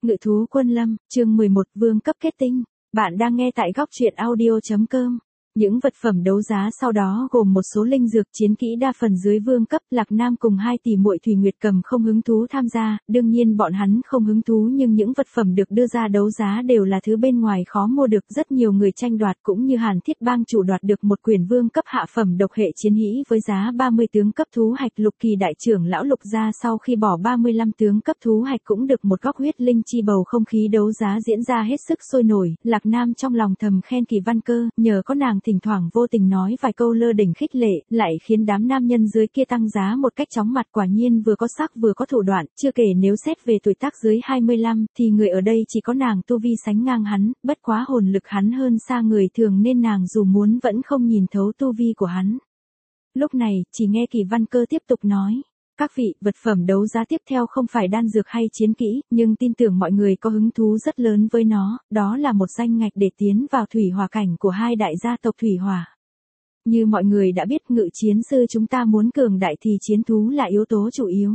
Ngự thú quân lâm, chương 11 vương cấp kết tinh. Bạn đang nghe tại góc truyện audio.com. Những vật phẩm đấu giá sau đó gồm một số linh dược chiến kỹ đa phần dưới vương cấp. Lạc Nam cùng 2 tỷ muội Thủy Nguyệt Cầm không hứng thú tham gia, đương nhiên bọn hắn không hứng thú nhưng những vật phẩm được đưa ra đấu giá đều là thứ bên ngoài khó mua được. Rất nhiều người tranh đoạt cũng như Hàn Thiết Bang chủ đoạt được một quyển vương cấp hạ phẩm độc hệ chiến hĩ với giá 30 tướng cấp thú hạch. Lục Kỳ đại trưởng lão Lục gia sau khi bỏ 35 tướng cấp thú hạch cũng được một góc huyết linh chi. Bầu không khí đấu giá diễn ra hết sức sôi nổi. Lạc Nam trong lòng thầm khen Kỳ Văn Cơ, nhờ có nàng thỉnh thoảng vô tình nói vài câu lơ đỉnh khích lệ, lại khiến đám nam nhân dưới kia tăng giá một cách chóng mặt. Quả nhiên vừa có sắc vừa có thủ đoạn, chưa kể nếu xét về tuổi tác dưới 25 thì người ở đây chỉ có nàng tu vi sánh ngang hắn, bất quá hồn lực hắn hơn xa người thường nên nàng dù muốn vẫn không nhìn thấu tu vi của hắn. Lúc này, chỉ nghe Kỳ Văn Cơ tiếp tục nói. Các vị, vật phẩm đấu giá tiếp theo không phải đan dược hay chiến kỹ, nhưng tin tưởng mọi người có hứng thú rất lớn với nó, đó là một danh ngạch để tiến vào thủy hỏa cảnh của 2 đại gia tộc thủy hỏa. Như mọi người đã biết, ngự chiến sư chúng ta muốn cường đại thì chiến thú là yếu tố chủ yếu.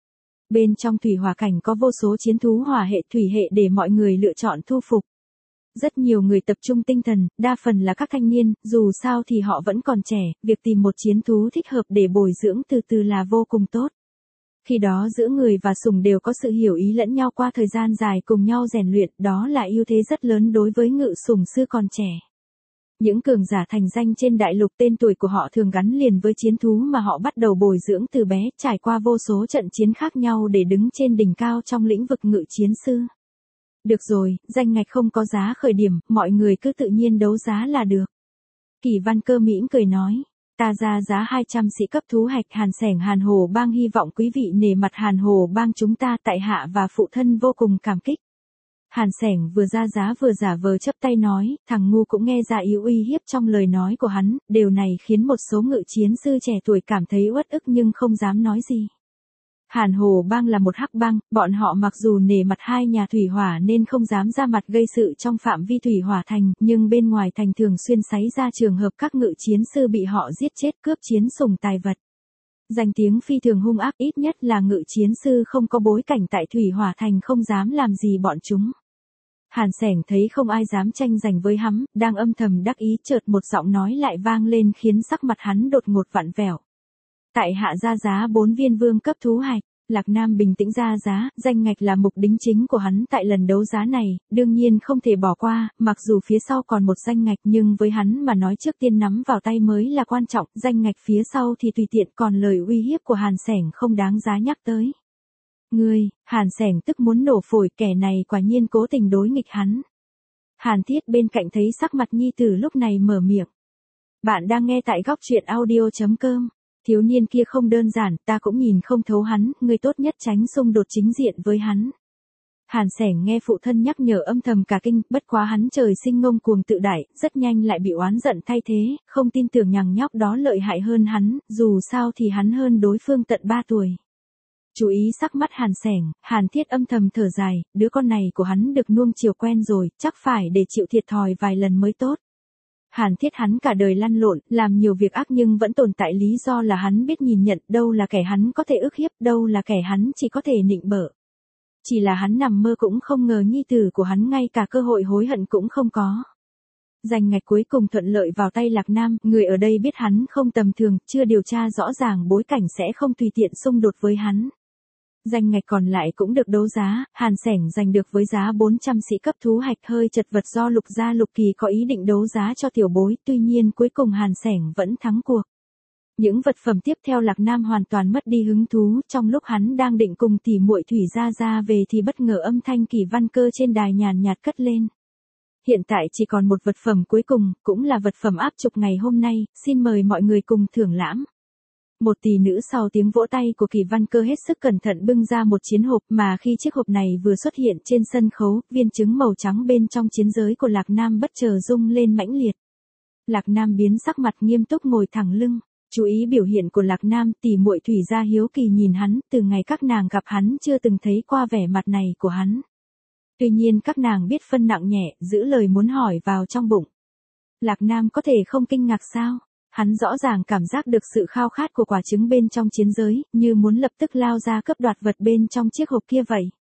Bên trong thủy hỏa cảnh có vô số chiến thú hỏa hệ thủy hệ để mọi người lựa chọn thu phục. Rất nhiều người tập trung tinh thần, đa phần là các thanh niên, dù sao thì họ vẫn còn trẻ, việc tìm một chiến thú thích hợp để bồi dưỡng từ từ là vô cùng tốt. Khi đó giữa người và sủng đều có sự hiểu ý lẫn nhau qua thời gian dài cùng nhau rèn luyện, đó là ưu thế rất lớn đối với ngự sủng sư còn trẻ. Những cường giả thành danh trên đại lục tên tuổi của họ thường gắn liền với chiến thú mà họ bắt đầu bồi dưỡng từ bé, trải qua vô số trận chiến khác nhau để đứng trên đỉnh cao trong lĩnh vực ngự chiến sư. Được rồi, danh ngạch không có giá khởi điểm, mọi người cứ tự nhiên đấu giá là được. Kỳ Văn Cơ mỉm cười nói, ta ra giá 200 sĩ cấp thú hạch. Hàn Sẻng Hàn Hồ Bang hy vọng quý vị nể mặt Hàn Hồ Bang chúng ta, tại hạ và phụ thân vô cùng cảm kích. Hàn Sẻng vừa ra giá vừa giả vờ chấp tay nói, thằng ngu cũng nghe ra yếu uy hiếp trong lời nói của hắn, điều này khiến một số ngự chiến sư trẻ tuổi cảm thấy uất ức nhưng không dám nói gì. Hàn Hồ Bang là một hắc bang, bọn họ mặc dù nể mặt 2 nhà thủy hỏa nên không dám ra mặt gây sự trong phạm vi thủy hỏa thành, nhưng bên ngoài thành thường xuyên xảy ra trường hợp các ngự chiến sư bị họ giết chết, cướp chiến sủng tài vật. Danh tiếng phi thường hung ác, ít nhất là ngự chiến sư không có bối cảnh tại thủy hỏa thành không dám làm gì bọn chúng. Hàn Sẻng thấy không ai dám tranh giành với hắn, đang âm thầm đắc ý, chợt một giọng nói lại vang lên khiến sắc mặt hắn đột ngột vặn vẹo. Tại hạ ra giá 4 viên vương cấp thú hạch. Lạc Nam bình tĩnh ra giá, danh ngạch là mục đính chính của hắn tại lần đấu giá này, đương nhiên không thể bỏ qua, mặc dù phía sau còn một danh ngạch nhưng với hắn mà nói trước tiên nắm vào tay mới là quan trọng, danh ngạch phía sau thì tùy tiện, còn lời uy hiếp của Hàn Sẻng không đáng giá nhắc tới. Ngươi, Hàn Sẻng tức muốn nổ phổi, kẻ này quả nhiên cố tình đối nghịch hắn. Hàn Thiết bên cạnh thấy sắc mặt nhi tử lúc này mở miệng. Bạn đang nghe tại góc truyện audio.com. Thiếu niên kia không đơn giản, ta cũng nhìn không thấu hắn, ngươi tốt nhất tránh xung đột chính diện với hắn. Hàn Sẻng nghe phụ thân nhắc nhở âm thầm cả kinh, bất quá hắn trời sinh ngông cuồng tự đại, rất nhanh lại bị oán giận thay thế, không tin tưởng nhằng nhóc đó lợi hại hơn hắn, dù sao thì hắn hơn đối phương tận 3 tuổi. Chú ý sắc mắt Hàn Sẻng, Hàn Thiết âm thầm thở dài, đứa con này của hắn được nuông chiều quen rồi, chắc phải để chịu thiệt thòi vài lần mới tốt. Hàn Thiết hắn cả đời lăn lộn, làm nhiều việc ác nhưng vẫn tồn tại lý do là hắn biết nhìn nhận, đâu là kẻ hắn có thể ức hiếp, đâu là kẻ hắn chỉ có thể nịnh bợ. Chỉ là hắn nằm mơ cũng không ngờ nhi tử của hắn ngay cả cơ hội hối hận cũng không có. Danh ngạch cuối cùng thuận lợi vào tay Lạc Nam, người ở đây biết hắn không tầm thường, chưa điều tra rõ ràng bối cảnh sẽ không tùy tiện xung đột với hắn. Danh ngạch còn lại cũng được đấu giá, Hàn Sẻng giành được với giá 400 sĩ cấp thú hạch, hơi chật vật do Lục gia Lục Kỳ có ý định đấu giá cho tiểu bối, tuy nhiên cuối cùng Hàn Sẻng vẫn thắng cuộc. Những vật phẩm tiếp theo Lạc Nam hoàn toàn mất đi hứng thú, trong lúc hắn đang định cùng tỷ muội Thủy ra về thì bất ngờ âm thanh Kỳ Văn Cơ trên đài nhàn nhạt cất lên. Hiện tại chỉ còn một vật phẩm cuối cùng, cũng là vật phẩm áp trục ngày hôm nay, xin mời mọi người cùng thưởng lãm. Một tỷ nữ sau tiếng vỗ tay của Kỳ Văn Cơ hết sức cẩn thận bưng ra một chiến hộp, mà khi chiếc hộp này vừa xuất hiện trên sân khấu, viên trứng màu trắng bên trong chiến giới của Lạc Nam bất chợt rung lên mãnh liệt. Lạc Nam biến sắc mặt nghiêm túc ngồi thẳng lưng. Chú ý biểu hiện của Lạc Nam, tỷ muội Thủy gia hiếu kỳ nhìn hắn, từ ngày các nàng gặp hắn chưa từng thấy qua vẻ mặt này của hắn. Tuy nhiên các nàng biết phân nặng nhẹ, giữ lời muốn hỏi vào trong bụng. Lạc Nam có thể không kinh ngạc sao? Hắn rõ ràng cảm giác được sự khao khát của quả trứng bên trong chiến giới, như muốn lập tức lao ra cướp đoạt vật bên trong chiếc hộp kia vậy.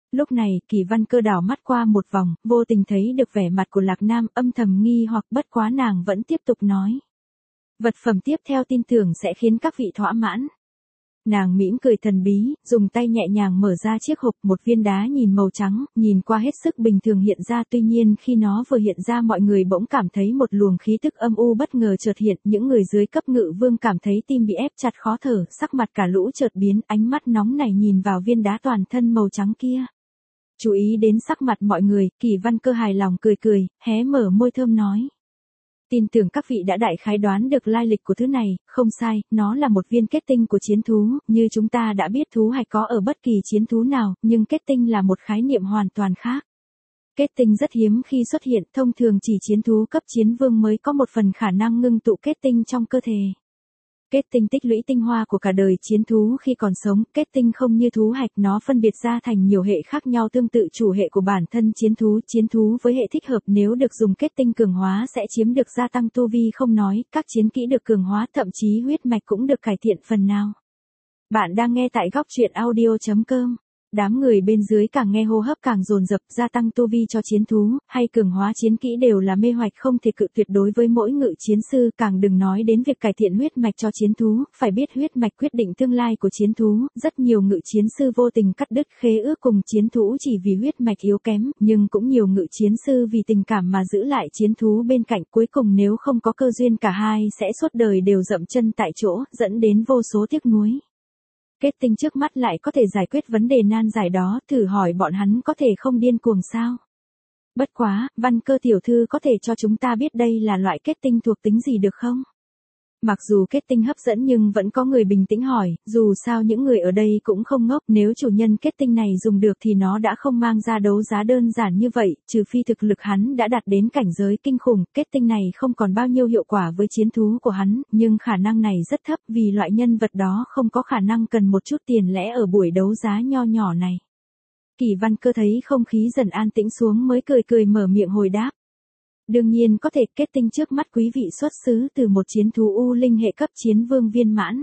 Lúc này, Kỳ Văn Cơ đảo mắt qua một vòng, vô tình thấy được vẻ mặt của Lạc Nam, âm thầm nghi hoặc, bất quá nàng vẫn tiếp tục nói. Vật phẩm tiếp theo tin tưởng sẽ khiến các vị thỏa mãn. Nàng mỉm cười thần bí, dùng tay nhẹ nhàng mở ra chiếc hộp, một viên đá nhìn màu trắng, nhìn qua hết sức bình thường hiện ra, tuy nhiên khi nó vừa hiện ra mọi người bỗng cảm thấy một luồng khí tức âm u bất ngờ chợt hiện, những người dưới cấp ngự vương cảm thấy tim bị ép chặt khó thở, sắc mặt cả lũ chợt biến, ánh mắt nóng nảy nhìn vào viên đá toàn thân màu trắng kia. Chú ý đến sắc mặt mọi người, Kỳ Văn Cơ hài lòng cười cười, hé mở môi thơm nói. Tin tưởng các vị đã đại khái đoán được lai lịch của thứ này, không sai, nó là một viên kết tinh của chiến thú, như chúng ta đã biết thú hạch có ở bất kỳ chiến thú nào, nhưng kết tinh là một khái niệm hoàn toàn khác. Kết tinh rất hiếm khi xuất hiện, thông thường chỉ chiến thú cấp chiến vương mới có một phần khả năng ngưng tụ kết tinh trong cơ thể. Kết tinh tích lũy tinh hoa của cả đời chiến thú khi còn sống, kết tinh không như thú hạch, nó phân biệt ra thành nhiều hệ khác nhau tương tự chủ hệ của bản thân chiến thú với hệ thích hợp nếu được dùng kết tinh cường hóa sẽ chiếm được gia tăng tu vi không nói, các chiến kỹ được cường hóa thậm chí huyết mạch cũng được cải thiện phần nào. Bạn đang nghe tại góc truyện audio.com. Đám người bên dưới càng nghe hô hấp càng dồn dập, gia tăng tu vi cho chiến thú, hay cường hóa chiến kỹ đều là mê hoạch không thể cự tuyệt đối với mỗi ngự chiến sư, càng đừng nói đến việc cải thiện huyết mạch cho chiến thú, phải biết huyết mạch quyết định tương lai của chiến thú, rất nhiều ngự chiến sư vô tình cắt đứt khế ước cùng chiến thú chỉ vì huyết mạch yếu kém, nhưng cũng nhiều ngự chiến sư vì tình cảm mà giữ lại chiến thú bên cạnh, cuối cùng nếu không có cơ duyên cả hai sẽ suốt đời đều dậm chân tại chỗ, dẫn đến vô số tiếc nuối. Kết tinh trước mắt lại có thể giải quyết vấn đề nan giải đó, thử hỏi bọn hắn có thể không điên cuồng sao? Bất quá, Văn Cơ tiểu thư có thể cho chúng ta biết đây là loại kết tinh thuộc tính gì được không? Mặc dù kết tinh hấp dẫn nhưng vẫn có người bình tĩnh hỏi, dù sao những người ở đây cũng không ngốc, nếu chủ nhân kết tinh này dùng được thì nó đã không mang ra đấu giá đơn giản như vậy, trừ phi thực lực hắn đã đạt đến cảnh giới kinh khủng, kết tinh này không còn bao nhiêu hiệu quả với chiến thú của hắn, nhưng khả năng này rất thấp vì loại nhân vật đó không có khả năng cần một chút tiền lẻ ở buổi đấu giá nho nhỏ này. Kỳ Văn Cơ thấy không khí dần an tĩnh xuống mới cười cười mở miệng hồi đáp. Đương nhiên có thể, kết tinh trước mắt quý vị xuất xứ từ một chiến thú U Linh hệ cấp chiến vương viên mãn.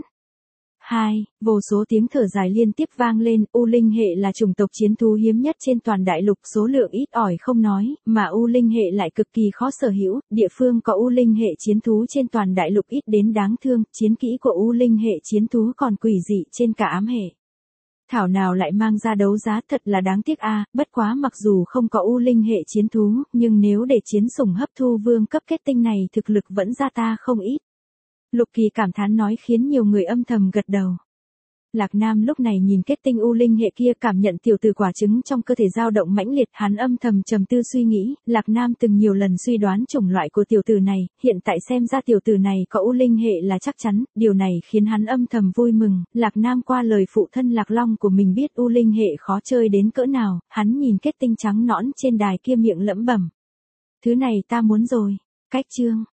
2. Vô số tiếng thở dài liên tiếp vang lên, U Linh hệ là chủng tộc chiến thú hiếm nhất trên toàn đại lục, số lượng ít ỏi không nói, mà U Linh hệ lại cực kỳ khó sở hữu, địa phương có U Linh hệ chiến thú trên toàn đại lục ít đến đáng thương, chiến kỹ của U Linh hệ chiến thú còn quỷ dị trên cả ám hệ. Thảo nào lại mang ra đấu giá, thật là đáng tiếc a. Bất quá mặc dù không có U Linh hệ chiến thú, nhưng nếu để chiến sủng hấp thu vương cấp kết tinh này thực lực vẫn ra ta không ít. Lục Kỳ cảm thán nói khiến nhiều người âm thầm gật đầu. Lạc Nam lúc này nhìn kết tinh U Linh hệ kia, cảm nhận tiểu tử quả trứng trong cơ thể dao động mãnh liệt, hắn âm thầm trầm tư suy nghĩ, Lạc Nam từng nhiều lần suy đoán chủng loại của tiểu tử này, hiện tại xem ra tiểu tử này có U Linh hệ là chắc chắn, điều này khiến hắn âm thầm vui mừng, Lạc Nam qua lời phụ thân Lạc Long của mình biết U Linh hệ khó chơi đến cỡ nào, hắn nhìn kết tinh trắng nõn trên đài kia miệng lẩm bẩm. Thứ này ta muốn rồi. Cách chương